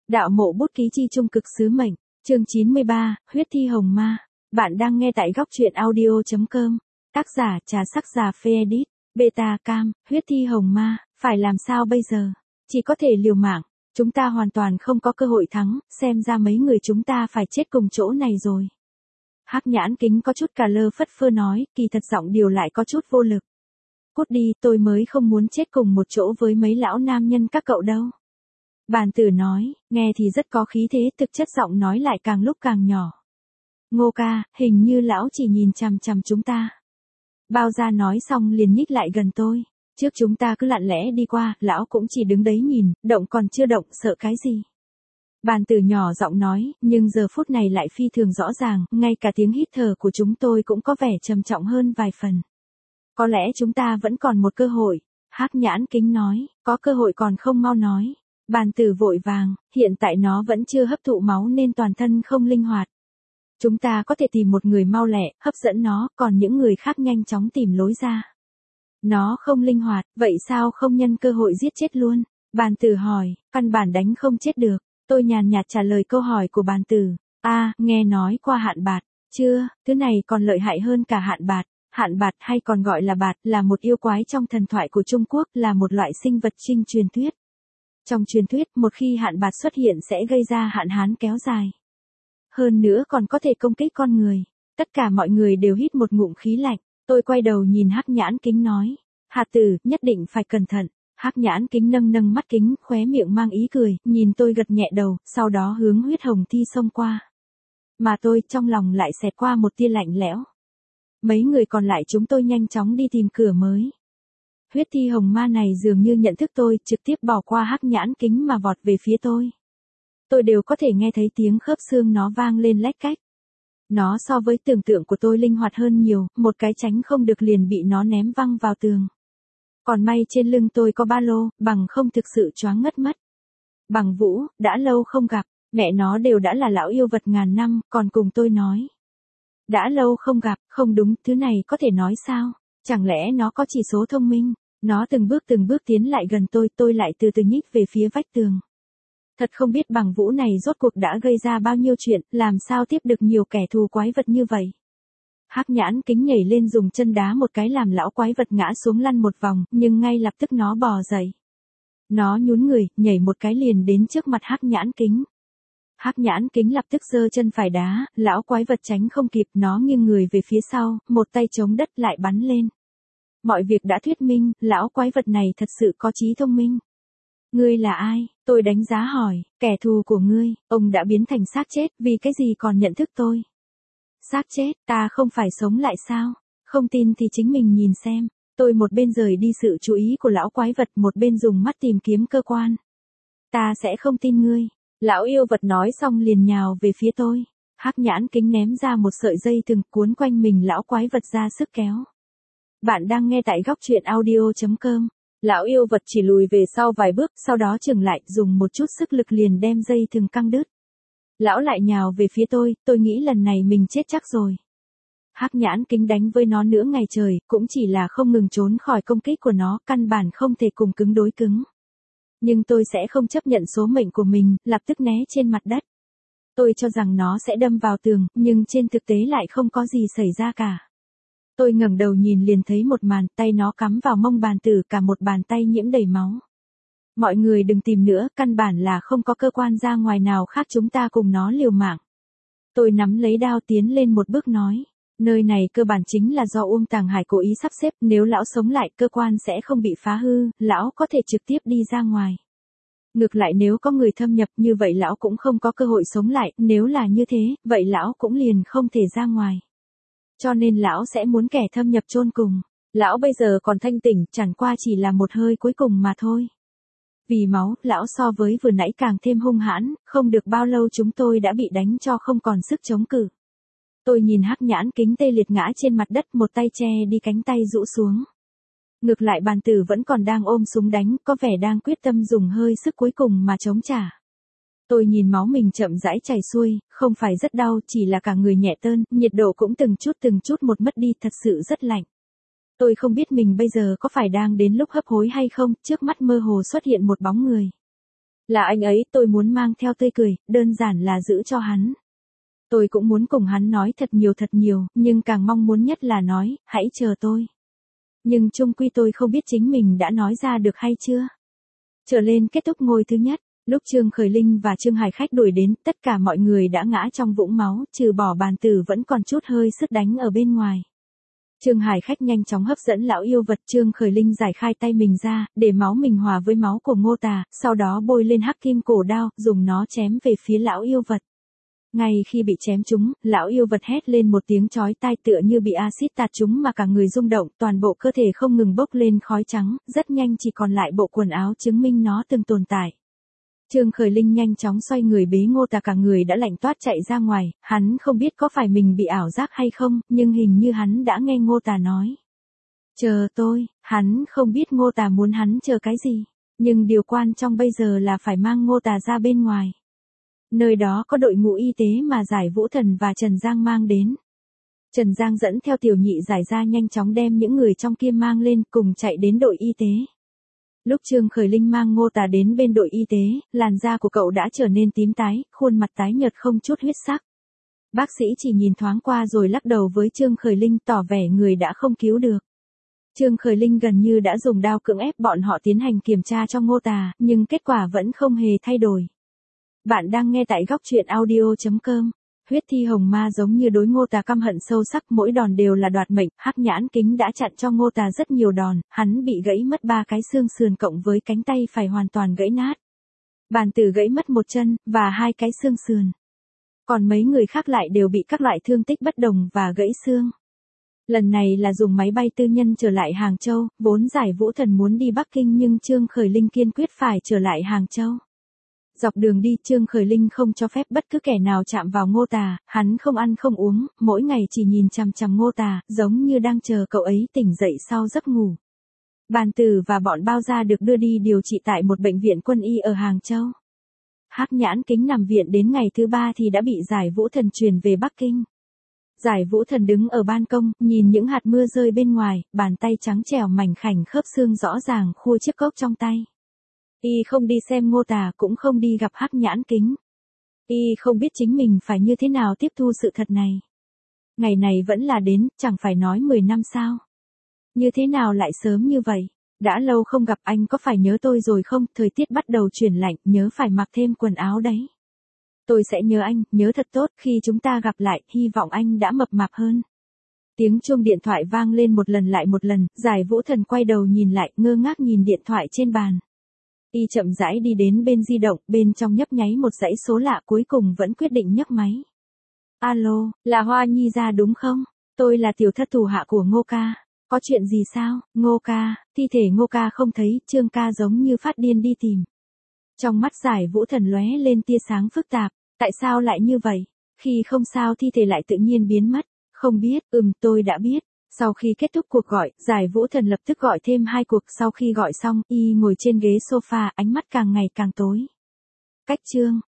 Đạo mộ bút ký chi trung cực sứ mệnh, chương 93, huyết thi hồng ma. Bạn đang nghe tại góc truyện audio.com. Tác giả Trà Sắc Già Phê Edit, Beta Cam, huyết thi hồng ma, phải làm sao bây giờ? Chỉ có thể liều mạng, chúng ta hoàn toàn không có cơ hội thắng, xem ra mấy người chúng ta phải chết cùng chỗ này rồi. Hắc Nhãn Kính có chút cà lơ phất phơ nói, kỳ thật giọng điều lại có chút vô lực. Cút đi, tôi mới không muốn chết cùng một chỗ với mấy lão nam nhân các cậu đâu. Bàn tử nói, nghe thì rất có khí thế, thực chất giọng nói lại càng lúc càng nhỏ. Ngô ca, hình như lão chỉ nhìn chằm chằm chúng ta. Bao gia nói xong liền nhích lại gần tôi. Trước chúng ta cứ lặng lẽ đi qua, lão cũng chỉ đứng đấy nhìn, động còn chưa động, sợ cái gì. Bàn tử nhỏ giọng nói, nhưng giờ phút này lại phi thường rõ ràng, ngay cả tiếng hít thở của chúng tôi cũng có vẻ trầm trọng hơn vài phần. Có lẽ chúng ta vẫn còn một cơ hội. Hắc Nhãn Kính nói, có cơ hội còn không mau nói. Bàn tử vội vàng, hiện tại nó vẫn chưa hấp thụ máu nên toàn thân không linh hoạt. Chúng ta có thể tìm một người mau lẹ, hấp dẫn nó, còn những người khác nhanh chóng tìm lối ra. Nó không linh hoạt, vậy sao không nhân cơ hội giết chết luôn? Bàn tử hỏi, căn bản đánh không chết được. Tôi nhàn nhạt trả lời câu hỏi của bàn tử. Nghe nói qua hạn bạt. Chưa, thứ này còn lợi hại hơn cả hạn bạt. Hạn bạt hay còn gọi là bạt là một yêu quái trong thần thoại của Trung Quốc, là một loại sinh vật trinh truyền thuyết. Trong truyền thuyết, một khi hạn bạt xuất hiện sẽ gây ra hạn hán kéo dài. Hơn nữa còn có thể công kích con người. Tất cả mọi người đều hít một ngụm khí lạnh. Tôi quay đầu nhìn Hắc Nhãn Kính nói. Hạt tử, nhất định phải cẩn thận. Hắc Nhãn Kính nâng mắt kính, khóe miệng mang ý cười, nhìn tôi gật nhẹ đầu, sau đó hướng huyết hồng thi xông qua. Mà tôi trong lòng lại xẹt qua một tia lạnh lẽo. Mấy người còn lại chúng tôi nhanh chóng đi tìm cửa mới. Huyết thi hồng ma này dường như nhận thức tôi, trực tiếp bỏ qua Hắc Nhãn Kính mà vọt về phía tôi. Tôi đều có thể nghe thấy tiếng khớp xương nó vang lên lách cách. Nó so với tưởng tượng của tôi linh hoạt hơn nhiều, một cái tránh không được liền bị nó ném văng vào tường. Còn may trên lưng tôi có ba lô, bằng không thực sự choáng ngất mất. Bằng Vũ, đã lâu không gặp, mẹ nó đều đã là lão yêu vật ngàn năm, còn cùng tôi nói. Đã lâu không gặp, không đúng, thứ này có thể nói sao? Chẳng lẽ nó có chỉ số thông minh? Nó từng bước tiến lại gần tôi lại từ từ nhích về phía vách tường. Thật không biết Bằng Vũ này rốt cuộc đã gây ra bao nhiêu chuyện, làm sao tiếp được nhiều kẻ thù quái vật như vậy. Hắc Nhãn Kính nhảy lên dùng chân đá một cái làm lão quái vật ngã xuống lăn một vòng, nhưng ngay lập tức nó bò dậy. Nó nhún người, nhảy một cái liền đến trước mặt Hắc Nhãn Kính. Hắc Nhãn Kính lập tức giơ chân phải đá, lão quái vật tránh không kịp, nó nghiêng người về phía sau, một tay chống đất lại bắn lên. Mọi việc đã thuyết minh, lão quái vật này thật sự có trí thông minh. Ngươi là ai? Tôi đánh giá hỏi, kẻ thù của ngươi, ông đã biến thành xác chết, vì cái gì còn nhận thức tôi? Xác chết, ta không phải sống lại sao? Không tin thì chính mình nhìn xem. Tôi một bên rời đi sự chú ý của lão quái vật, một bên dùng mắt tìm kiếm cơ quan. Ta sẽ không tin ngươi. Lão yêu vật nói xong liền nhào về phía tôi. Hắc Nhãn Kính ném ra một sợi dây thừng cuốn quanh mình lão quái vật ra sức kéo. Bạn đang nghe tại góc truyện audio.com. Lão yêu vật chỉ lùi về sau vài bước, sau đó chừng lại, dùng một chút sức lực liền đem dây thừng căng đứt. Lão lại nhào về phía tôi nghĩ lần này mình chết chắc rồi. Hắc Nhãn Kính đánh với nó nửa ngày trời, cũng chỉ là không ngừng trốn khỏi công kích của nó, căn bản không thể cùng cứng đối cứng. Nhưng tôi sẽ không chấp nhận số mệnh của mình, lập tức né trên mặt đất. Tôi cho rằng nó sẽ đâm vào tường, nhưng trên thực tế lại không có gì xảy ra cả. Tôi ngẩng đầu nhìn liền thấy một màn, tay nó cắm vào mông bàn tử, cả một bàn tay nhiễm đầy máu. Mọi người đừng tìm nữa, căn bản là không có cơ quan ra ngoài nào khác, chúng ta cùng nó liều mạng. Tôi nắm lấy đao tiến lên một bước nói, nơi này cơ bản chính là do Uông Tàng Hải cố ý sắp xếp, nếu lão sống lại cơ quan sẽ không bị phá hư, lão có thể trực tiếp đi ra ngoài. Ngược lại nếu có người thâm nhập như vậy lão cũng không có cơ hội sống lại, nếu là như thế, vậy lão cũng liền không thể ra ngoài. Cho nên lão sẽ muốn kẻ thâm nhập chôn cùng. Lão bây giờ còn thanh tỉnh, chẳng qua chỉ là một hơi cuối cùng mà thôi. Vì máu, lão so với vừa nãy càng thêm hung hãn, không được bao lâu chúng tôi đã bị đánh cho không còn sức chống cự. Tôi nhìn Hắc Nhãn Kính tê liệt ngã trên mặt đất, một tay che đi cánh tay rũ xuống. Ngược lại bàn tử vẫn còn đang ôm súng đánh, có vẻ đang quyết tâm dùng hơi sức cuối cùng mà chống trả. Tôi nhìn máu mình chậm rãi chảy xuôi, không phải rất đau, chỉ là cả người nhẹ tơn, nhiệt độ cũng từng chút một mất đi, thật sự rất lạnh. Tôi không biết mình bây giờ có phải đang đến lúc hấp hối hay không, trước mắt mơ hồ xuất hiện một bóng người. Là anh ấy, tôi muốn mang theo tươi cười, đơn giản là giữ cho hắn. Tôi cũng muốn cùng hắn nói thật nhiều, nhưng càng mong muốn nhất là nói, hãy chờ tôi. Nhưng chung quy tôi không biết chính mình đã nói ra được hay chưa. Trở lên kết thúc ngôi thứ nhất, lúc Trương Khởi Linh và Trương Hải Khách đuổi đến, tất cả mọi người đã ngã trong vũng máu, trừ bỏ Bàn Tử vẫn còn chút hơi sức đánh ở bên ngoài. Trương Hải Khách nhanh chóng hấp dẫn lão yêu vật. Trương Khởi Linh giải khai tay mình ra, để máu mình hòa với máu của Ngô Tà, sau đó bôi lên hắc kim cổ đao, dùng nó chém về phía lão yêu vật. Ngay khi bị chém trúng, lão yêu vật hét lên một tiếng chói tai tựa như bị axit tạt trúng mà cả người rung động, toàn bộ cơ thể không ngừng bốc lên khói trắng, rất nhanh chỉ còn lại bộ quần áo chứng minh nó từng tồn tại. Trương Khởi Linh nhanh chóng xoay người bế Ngô Tà, cả người đã lạnh toát chạy ra ngoài, hắn không biết có phải mình bị ảo giác hay không, nhưng hình như hắn đã nghe Ngô Tà nói. Chờ tôi, hắn không biết Ngô Tà muốn hắn chờ cái gì, nhưng điều quan trọng bây giờ là phải mang Ngô Tà ra bên ngoài. Nơi đó có đội ngũ y tế mà Giải Vũ Thần và Trần Giang mang đến. Trần Giang dẫn theo Tiểu Nhị Giải ra nhanh chóng đem những người trong kia mang lên cùng chạy đến đội y tế. Lúc Trương Khởi Linh mang Ngô Tà đến bên đội y tế, làn da của cậu đã trở nên tím tái, khuôn mặt tái nhợt không chút huyết sắc. Bác sĩ chỉ nhìn thoáng qua rồi lắc đầu với Trương Khởi Linh tỏ vẻ người đã không cứu được. Trương Khởi Linh gần như đã dùng đao cưỡng ép bọn họ tiến hành kiểm tra cho Ngô Tà, nhưng kết quả vẫn không hề thay đổi. Bạn đang nghe tại góc truyện audio.com. Huyết thi hồng ma giống như đối Ngô Tà căm hận sâu sắc, mỗi đòn đều là đoạt mệnh. Hắc nhãn kính đã chặn cho Ngô Tà rất nhiều đòn, hắn bị gãy mất 3 cái xương sườn cộng với cánh tay phải hoàn toàn gãy nát. Bàn Tử gãy mất 1 chân, và 2 cái xương sườn. Còn mấy người khác lại đều bị các loại thương tích bất đồng và gãy xương. Lần này là dùng máy bay tư nhân trở lại Hàng Châu, vốn Giải Vũ Thần muốn đi Bắc Kinh nhưng Trương Khởi Linh kiên quyết phải trở lại Hàng Châu. Dọc đường đi, Trương Khởi Linh không cho phép bất cứ kẻ nào chạm vào Ngô Tà, hắn không ăn không uống, mỗi ngày chỉ nhìn chằm chằm Ngô Tà, giống như đang chờ cậu ấy tỉnh dậy sau giấc ngủ. Bàn Tử và bọn Bao Gia được đưa đi điều trị tại một bệnh viện quân y ở Hàng Châu. Hắc nhãn kính nằm viện đến ngày thứ 3 thì đã bị Giải Vũ Thần truyền về Bắc Kinh. Giải Vũ Thần đứng ở ban công, nhìn những hạt mưa rơi bên ngoài, bàn tay trắng trẻo mảnh khảnh khớp xương rõ ràng khua chiếc cốc trong tay. Y không đi xem Ngô Tà, cũng không đi gặp Hắc nhãn kính. Y không biết chính mình phải như thế nào tiếp thu sự thật này. Ngày này vẫn là đến, chẳng phải nói 10 năm sao? Như thế nào lại sớm như vậy? Đã lâu không gặp, anh có phải nhớ tôi rồi không? Thời tiết bắt đầu chuyển lạnh, nhớ phải mặc thêm quần áo đấy. Tôi sẽ nhớ anh, nhớ thật tốt, khi chúng ta gặp lại, hy vọng anh đã mập mạp hơn. Tiếng chuông điện thoại vang lên một lần lại một lần, Giải Vũ Thần quay đầu nhìn lại, ngơ ngác nhìn điện thoại trên bàn. Y chậm rãi đi đến bên di động, bên trong nhấp nháy một dãy số lạ, cuối cùng vẫn quyết định nhấc máy. Alo, là Hoa Nhi ra đúng không? Tôi là tiểu thất thủ hạ của Ngô ca. Có chuyện gì sao? Ngô ca, thi thể Ngô ca không thấy, Trương ca giống như phát điên đi tìm. Trong mắt Giải Vũ Thần lóe lên tia sáng phức tạp, tại sao lại như vậy? Khi không sao thi thể lại tự nhiên biến mất. Không biết, tôi đã biết. Sau khi kết thúc cuộc gọi, Giải Vũ Thần lập tức gọi thêm 2 cuộc, sau khi gọi xong, y ngồi trên ghế sofa, ánh mắt càng ngày càng tối. Cách chương